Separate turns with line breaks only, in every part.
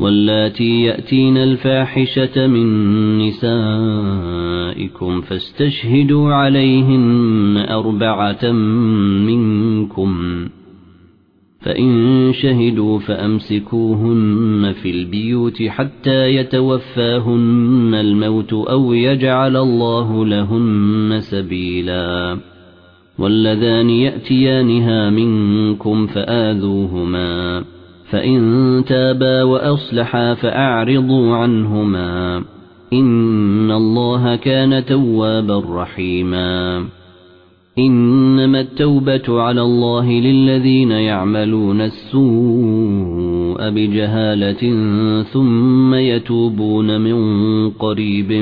واللاتي يأتين الفاحشة من نسائكم فاستشهدوا عليهن 4 منكم، فإن شهدوا فأمسكوهن في البيوت حتى يتوفاهن الموت أو يجعل الله لهن سبيلا. واللذان يأتيانها منكم فآذوهما، فإن تابا وأصلحا فأعرضوا عنهما، إن الله كان توابا رحيما. إنما التوبة على الله للذين يعملون السوء بجهالة ثم يتوبون من قريب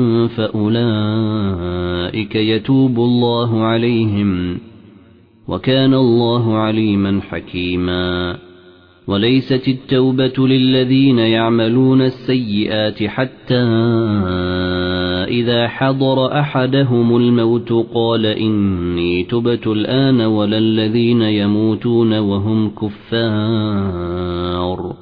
فأولئك يتوب الله عليهم، وكان الله عليما حكيما. وليست التوبة للذين يعملون السيئات حتى إذا حضر أحدهم الموت قال إني تبت الآن، ولا الذين يموتون وهم كفار،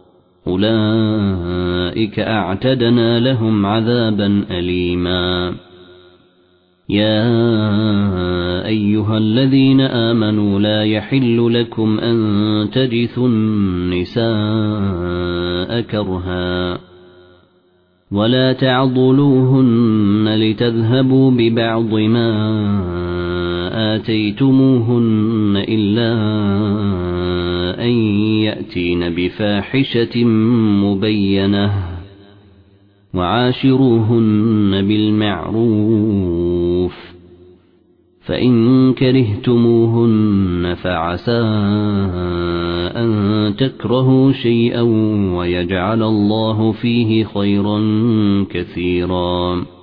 أولئك أعتدنا لهم عذابا أليما. يا أيها الذين آمنوا لا يحل لكم أن ترثوا النساء كرها، ولا تعضلوهن لتذهبوا ببعض ما آتيتموهن إلا أن يأتين بفاحشة مبينة، وعاشروهن بالمعروف، فإن كرهتموهن فعسى أن تكرهوا شيئا ويجعل الله فيه خيرا كثيرا.